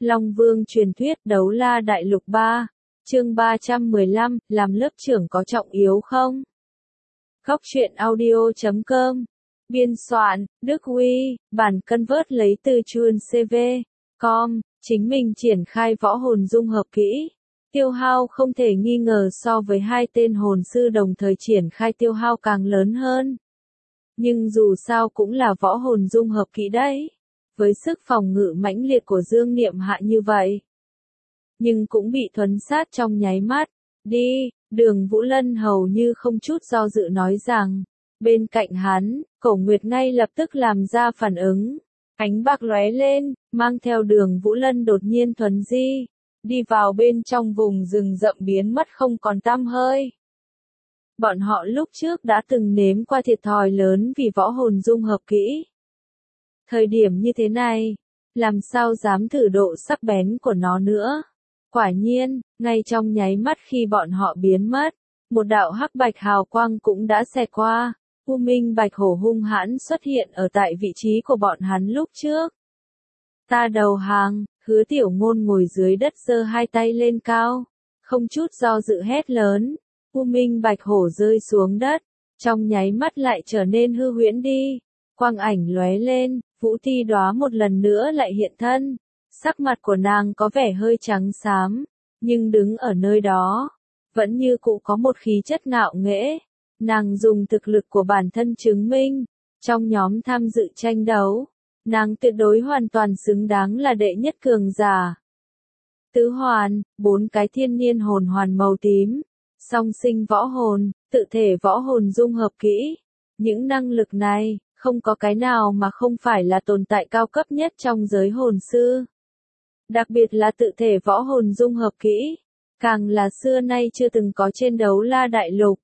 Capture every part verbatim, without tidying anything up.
Long Vương truyền thuyết Đấu La Đại Lục ba, chương ba trăm mười lăm, làm lớp trưởng có trọng yếu không? Góc truyện audio chấm com. Biên soạn, Đức Huy, bản convert lấy từ chuan xê vê chấm com, chính mình triển khai võ hồn dung hợp kỹ. Tiêu hao không thể nghi ngờ so với hai tên hồn sư đồng thời triển khai tiêu hao càng lớn hơn. Nhưng dù sao cũng là võ hồn dung hợp kỹ đấy. Với sức phòng ngự mãnh liệt của Dương Niệm Hạ như vậy. Nhưng cũng bị thuấn sát trong nháy mắt. Đi, Đường Vũ Lân hầu như không chút do dự nói rằng. Bên cạnh hắn, Cổ Nguyệt ngay lập tức làm ra phản ứng. Ánh bạc lóe lên, mang theo Đường Vũ Lân đột nhiên thuấn di. Đi vào bên trong vùng rừng rậm biến mất không còn tăm hơi. Bọn họ lúc trước đã từng nếm qua thiệt thòi lớn vì võ hồn dung hợp kỹ. Thời điểm như thế này, làm sao dám thử độ sắc bén của nó nữa. Quả nhiên, ngay trong nháy mắt khi bọn họ biến mất, một đạo hắc bạch hào quang cũng đã xẹt qua. U Minh Bạch Hổ hung hãn xuất hiện ở tại vị trí của bọn hắn lúc trước. Ta đầu hàng, Hứa Tiểu Ngôn ngồi dưới đất giơ hai tay lên cao, không chút do dự hét lớn. U Minh Bạch Hổ rơi xuống đất, trong nháy mắt lại trở nên hư huyễn đi. Quang ảnh lóe lên, Vũ Ti Đóa một lần nữa lại hiện thân. Sắc mặt của nàng có vẻ hơi trắng xám, nhưng đứng ở nơi đó, vẫn như cũ có một khí chất ngạo nghễ. Nàng dùng thực lực của bản thân chứng minh, trong nhóm tham dự tranh đấu, nàng tuyệt đối hoàn toàn xứng đáng là đệ nhất cường giả. Tứ hoàn, bốn cái thiên niên hồn hoàn màu tím, song sinh võ hồn, tự thể võ hồn dung hợp kỹ. Những năng lực này, không có cái nào mà không phải là tồn tại cao cấp nhất trong giới hồn sư. Đặc biệt là tự thể võ hồn dung hợp kỹ, càng là xưa nay chưa từng có trên Đấu La Đại Lục.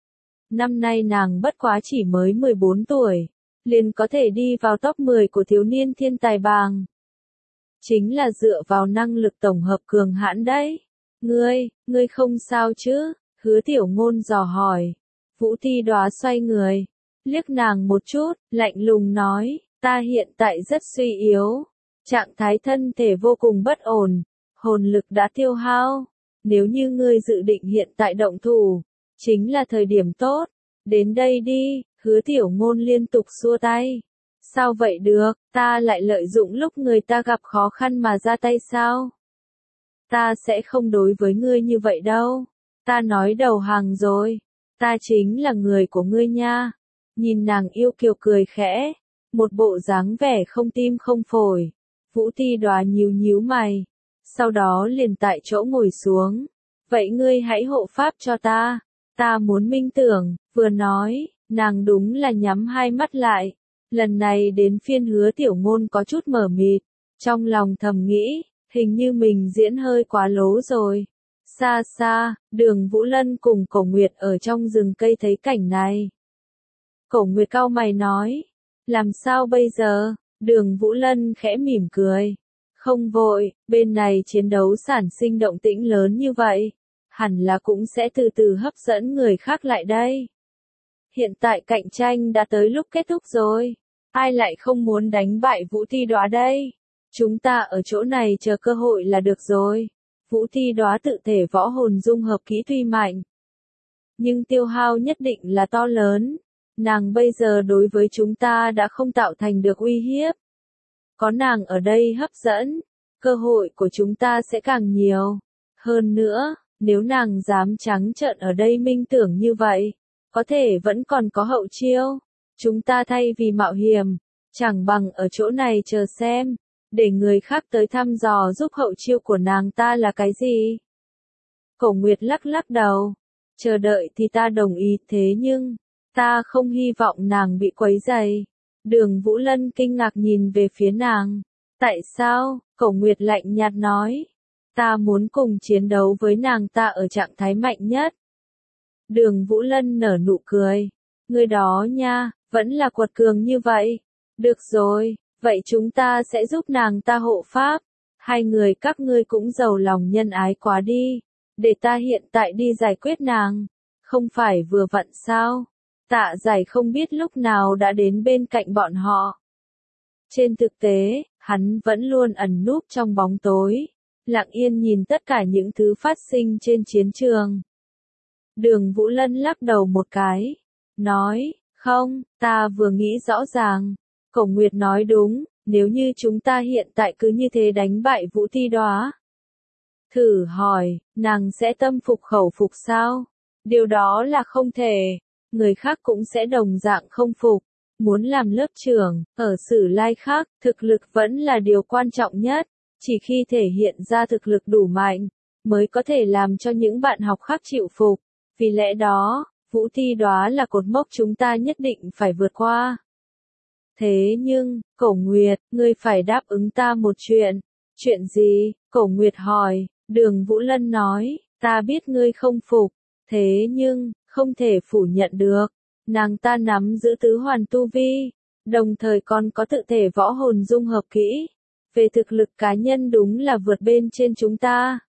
Năm nay nàng bất quá chỉ mới mười bốn tuổi, liền có thể đi vào top mười của thiếu niên thiên tài bảng. Chính là dựa vào năng lực tổng hợp cường hãn đấy. Ngươi, ngươi không sao chứ? Hứa Tiểu Ngôn dò hỏi. Vũ Ti Đóa xoay người, liếc nàng một chút, lạnh lùng nói, ta hiện tại rất suy yếu. Trạng thái thân thể vô cùng bất ổn, hồn lực đã tiêu hao. Nếu như ngươi dự định hiện tại động thủ, chính là thời điểm tốt. Đến đây đi, Hứa Tiểu Ngôn liên tục xua tay. Sao vậy được, ta lại lợi dụng lúc người ta gặp khó khăn mà ra tay sao? Ta sẽ không đối với ngươi như vậy đâu. Ta nói đầu hàng rồi. Ta chính là người của ngươi nha. Nhìn nàng yêu kiều cười khẽ. Một bộ dáng vẻ không tim không phổi. Vũ Ti Đóa nhíu nhíu mày. Sau đó liền tại chỗ ngồi xuống. Vậy ngươi hãy hộ pháp cho ta. Ta muốn minh tưởng. Vừa nói, nàng đúng là nhắm hai mắt lại. Lần này đến phiên Hứa Tiểu Ngôn có chút mờ mịt. Trong lòng thầm nghĩ, hình như mình diễn hơi quá lố rồi. Xa xa, Đường Vũ Lân cùng Cổ Nguyệt ở trong rừng cây thấy cảnh này. Cổ Nguyệt cau mày nói, làm sao bây giờ? Đường Vũ Lân khẽ mỉm cười. Không vội, bên này chiến đấu sản sinh động tĩnh lớn như vậy. Hẳn là cũng sẽ từ từ hấp dẫn người khác lại đây. Hiện tại cạnh tranh đã tới lúc kết thúc rồi. Ai lại không muốn đánh bại Vũ Ti Đóa đây? Chúng ta ở chỗ này chờ cơ hội là được rồi. Vũ Ti Đóa tự thể võ hồn dung hợp kỹ tuy mạnh, nhưng tiêu hao nhất định là to lớn. Nàng bây giờ đối với chúng ta đã không tạo thành được uy hiếp. Có nàng ở đây hấp dẫn, cơ hội của chúng ta sẽ càng nhiều. Hơn nữa, nếu nàng dám trắng trợn ở đây minh tưởng như vậy, có thể vẫn còn có hậu chiêu. Chúng ta thay vì mạo hiểm, chẳng bằng ở chỗ này chờ xem, để người khác tới thăm dò giúp hậu chiêu của nàng ta là cái gì. Cổ Nguyệt lắc lắc đầu, chờ đợi thì ta đồng ý, thế nhưng, ta không hy vọng nàng bị quấy rầy. Đường Vũ Lân kinh ngạc nhìn về phía nàng. Tại sao? Cổ Nguyệt lạnh nhạt nói. Ta muốn cùng chiến đấu với nàng ta ở trạng thái mạnh nhất. Đường Vũ Lân nở nụ cười. Người đó nha, vẫn là quật cường như vậy. Được rồi, vậy chúng ta sẽ giúp nàng ta hộ pháp. Hai người các ngươi cũng giàu lòng nhân ái quá đi. Để ta hiện tại đi giải quyết nàng. Không phải vừa vặn sao? Tạ Giải không biết lúc nào đã đến bên cạnh bọn họ. Trên thực tế, Hắn vẫn luôn ẩn núp trong bóng tối, lặng yên nhìn tất cả những thứ phát sinh trên chiến trường. Đường Vũ Lân lắc đầu một cái, nói, không, ta vừa nghĩ rõ ràng. Cổ Nguyệt nói đúng, nếu như chúng ta hiện tại cứ như thế đánh bại Vũ Ti Đóa. Thử hỏi, nàng sẽ tâm phục khẩu phục sao? Điều đó là không thể, người khác cũng sẽ đồng dạng không phục. Muốn làm lớp trưởng, ở Sử Lai khác, thực lực vẫn là điều quan trọng nhất. Chỉ khi thể hiện ra thực lực đủ mạnh, mới có thể làm cho những bạn học khác chịu phục. Vì lẽ đó, Vũ Ti Đóa là cột mốc chúng ta nhất định phải vượt qua. Thế nhưng, Cổ Nguyệt, ngươi phải đáp ứng ta một chuyện. Chuyện gì? Cổ Nguyệt hỏi. Đường Vũ Lân nói, ta biết ngươi không phục. Thế nhưng, không thể phủ nhận được. Nàng ta nắm giữ tứ hoàn tu vi, đồng thời còn có tự thể võ hồn dung hợp kỹ. Về thực lực cá nhân đúng là vượt bên trên chúng ta.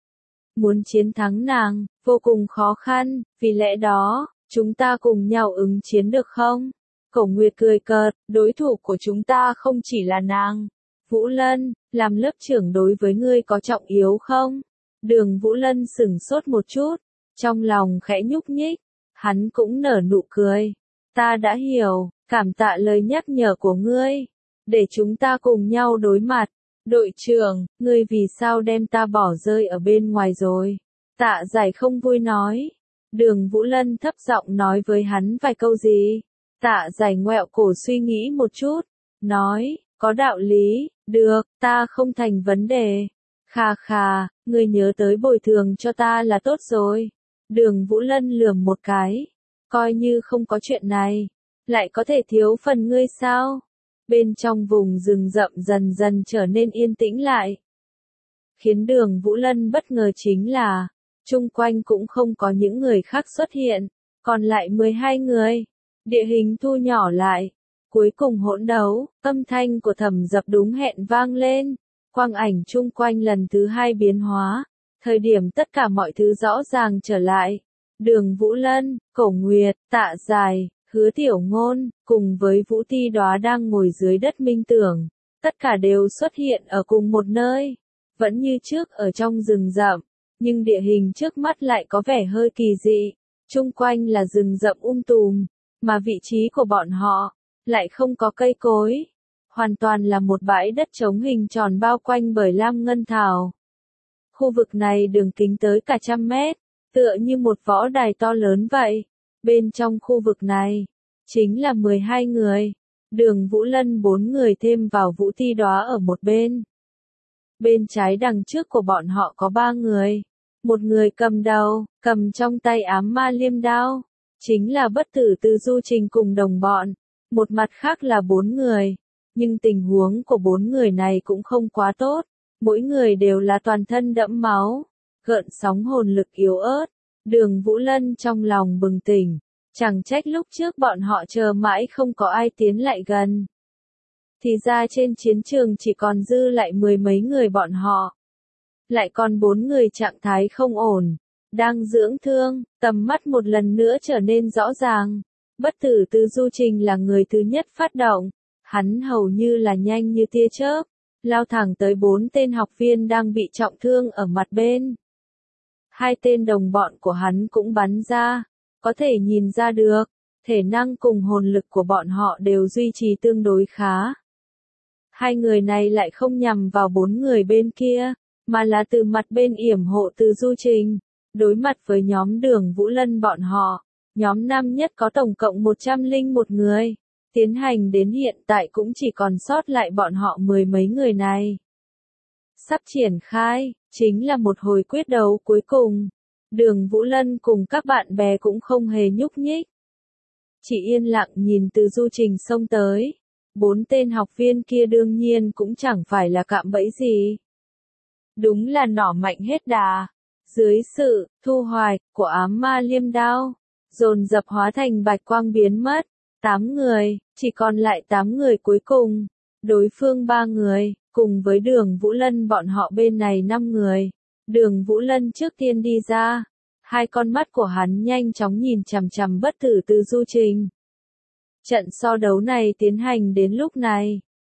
Muốn chiến thắng nàng, vô cùng khó khăn, vì lẽ đó, chúng ta cùng nhau ứng chiến được không? Cổ Nguyệt cười cợt, đối thủ của chúng ta không chỉ là nàng. Vũ Lân, làm lớp trưởng đối với ngươi có trọng yếu không? Đường Vũ Lân sửng sốt một chút, trong lòng khẽ nhúc nhích, hắn cũng nở nụ cười. Ta đã hiểu, cảm tạ lời nhắc nhở của ngươi, để chúng ta cùng nhau đối mặt. Đội trưởng, ngươi vì sao đem ta bỏ rơi ở bên ngoài rồi? Tạ Giải không vui nói. Đường Vũ Lân thấp giọng nói với hắn vài câu gì. Tạ Giải ngoẹo cổ suy nghĩ một chút, nói, có đạo lý, được, ta không thành vấn đề. Khà khà, ngươi nhớ tới bồi thường cho ta là tốt rồi. Đường Vũ Lân lườm một cái, coi như không có chuyện này, lại có thể thiếu phần ngươi sao? Bên trong vùng rừng rậm dần dần trở nên yên tĩnh lại. Khiến đường Vũ Lân bất ngờ chính là, chung quanh cũng không có những người khác xuất hiện, còn lại mười hai người. Địa hình thu nhỏ lại, cuối cùng hỗn đấu, âm thanh của Thẩm Dập đúng hẹn vang lên, quang ảnh chung quanh lần thứ hai biến hóa, thời điểm tất cả mọi thứ rõ ràng trở lại. Đường Vũ Lân, Cổ Nguyệt, Tạ Dài, Hứa Tiểu Ngôn, cùng với Vũ Ti Đóa đang ngồi dưới đất minh tưởng, tất cả đều xuất hiện ở cùng một nơi, vẫn như trước ở trong rừng rậm, nhưng địa hình trước mắt lại có vẻ hơi kỳ dị, chung quanh là rừng rậm um tùm, mà vị trí của bọn họ lại không có cây cối, hoàn toàn là một bãi đất trống hình tròn bao quanh bởi lam ngân thảo. Khu vực này đường kính tới cả trăm mét, tựa như một võ đài to lớn vậy. Bên trong khu vực này, chính là mười hai người. Đường Vũ Lân bốn người thêm vào Vũ Ti Đóa ở một bên. Bên trái đằng trước của bọn họ có ba người. Một người cầm đầu, cầm trong tay ám ma liêm đao. Chính là Bất Tử Tư Du Trình cùng đồng bọn. Một mặt khác là bốn người. Nhưng tình huống của bốn người này cũng không quá tốt. Mỗi người đều là toàn thân đẫm máu. Gợn sóng hồn lực yếu ớt. Đường Vũ Lân trong lòng bừng tỉnh. Chẳng trách lúc trước bọn họ chờ mãi không có ai tiến lại gần. Thì ra trên chiến trường chỉ còn dư lại mười mấy người bọn họ. Lại còn bốn người trạng thái không ổn. Đang dưỡng thương, tầm mắt một lần nữa trở nên rõ ràng. Bất Tử Tư Du Trình là người thứ nhất phát động. Hắn hầu như là nhanh như tia chớp. Lao thẳng tới bốn tên học viên đang bị trọng thương ở mặt bên. Hai tên đồng bọn của hắn cũng bắn ra. Có thể nhìn ra được, thể năng cùng hồn lực của bọn họ đều duy trì tương đối khá. Hai người này lại không nhằm vào bốn người bên kia, mà là từ mặt bên yểm hộ Từ Du Trình, đối mặt với nhóm Đường Vũ Lân bọn họ. Nhóm nam nhất có tổng cộng một trăm lẻ một người, tiến hành đến hiện tại cũng chỉ còn sót lại bọn họ mười mấy người này. Sắp triển khai, chính là một hồi quyết đấu cuối cùng. Đường Vũ Lân cùng các bạn bè cũng không hề nhúc nhích. Chỉ yên lặng nhìn Từ Du Trình xông tới. Bốn tên học viên kia đương nhiên cũng chẳng phải là cạm bẫy gì. Đúng là nỏ mạnh hết đà. Dưới sự thu hoạch của ám ma liêm đao, dồn dập hóa thành bạch quang biến mất. Tám người, chỉ còn lại tám người cuối cùng. Đối phương ba người, cùng với Đường Vũ Lân bọn họ bên này năm người. Đường Vũ Lân trước tiên đi ra, hai con mắt của hắn nhanh chóng nhìn chằm chằm Bất Tử Tư Du Trình. Trận so đấu này tiến hành đến lúc này,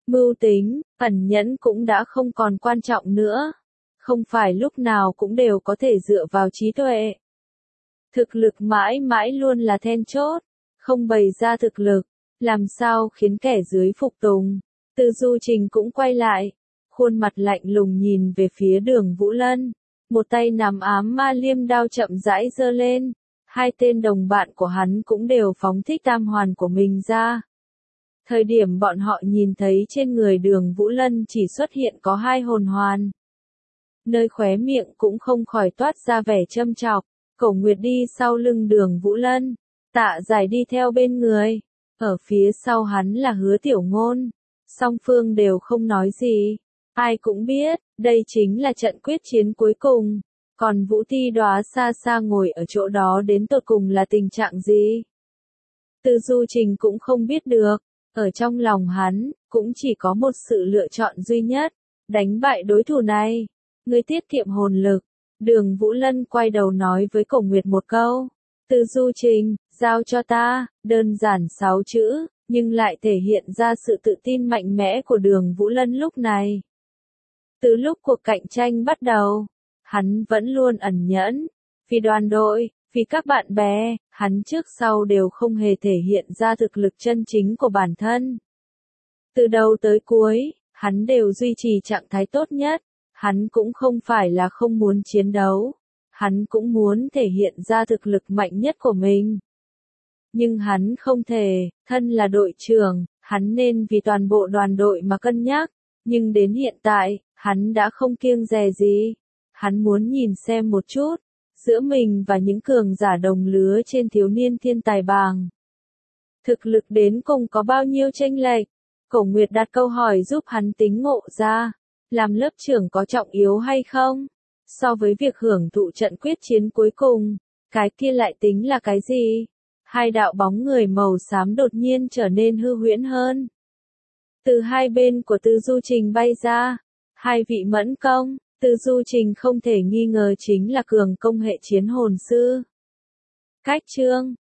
Mưu tính, ẩn nhẫn cũng đã không còn quan trọng nữa. Không phải lúc nào cũng đều có thể dựa vào trí tuệ. Thực lực mãi mãi luôn là then chốt. Không bày ra thực lực, làm sao khiến kẻ dưới phục tùng. Từ Du Trình cũng quay lại, khuôn mặt lạnh lùng nhìn về phía Đường Vũ Lân. Một tay nắm ám ma liêm đao chậm rãi giơ lên. Hai tên đồng bạn của hắn cũng đều phóng thích tam hoàn của mình ra. Thời điểm bọn họ nhìn thấy trên người Đường Vũ Lân chỉ xuất hiện có hai hồn hoàn. Nơi khóe miệng cũng không khỏi toát ra vẻ châm chọc. Cổ Nguyệt đi sau lưng Đường Vũ Lân, Tạ Giải đi theo bên người. Ở phía sau hắn là Hứa Tiểu Ngôn. Song phương đều không nói gì. Ai cũng biết, đây chính là trận quyết chiến cuối cùng. Còn Vũ Ti Đóa xa xa ngồi ở chỗ đó đến tột cùng là tình trạng gì? Từ Du Trình cũng không biết được. Ở trong lòng hắn, cũng chỉ có một sự lựa chọn duy nhất. Đánh bại đối thủ này. Ngươi tiết kiệm hồn lực. Đường Vũ Lân quay đầu nói với Cổ Nguyệt một câu. Từ Du Trình, giao cho ta, đơn giản sáu chữ, nhưng lại thể hiện ra sự tự tin mạnh mẽ của Đường Vũ Lân lúc này. Từ lúc cuộc cạnh tranh bắt đầu, hắn vẫn luôn ẩn nhẫn. Vì đoàn đội, vì các bạn bè, hắn trước sau đều không hề thể hiện ra thực lực chân chính của bản thân. Từ đầu tới cuối, hắn đều duy trì trạng thái tốt nhất. Hắn cũng không phải là không muốn chiến đấu. Hắn cũng muốn thể hiện ra thực lực mạnh nhất của mình. Nhưng hắn không thể, thân là đội trưởng, hắn nên vì toàn bộ đoàn đội mà cân nhắc. Nhưng đến hiện tại, hắn đã không kiêng dè gì. Hắn muốn nhìn xem một chút, giữa mình và những cường giả đồng lứa trên thiếu niên thiên tài bảng. Thực lực đến cùng có bao nhiêu chênh lệch? Cổ Nguyệt đặt câu hỏi giúp hắn tính ngộ ra. Làm lớp trưởng có trọng yếu hay không? So với việc hưởng thụ trận quyết chiến cuối cùng, cái kia lại tính là cái gì? Hai đạo bóng người màu xám đột nhiên trở nên hư huyễn hơn. Từ hai bên của Từ Du Trình bay ra, hai vị mẫn công, Từ Du Trình không thể nghi ngờ chính là cường công hệ chiến hồn sư. Cách chương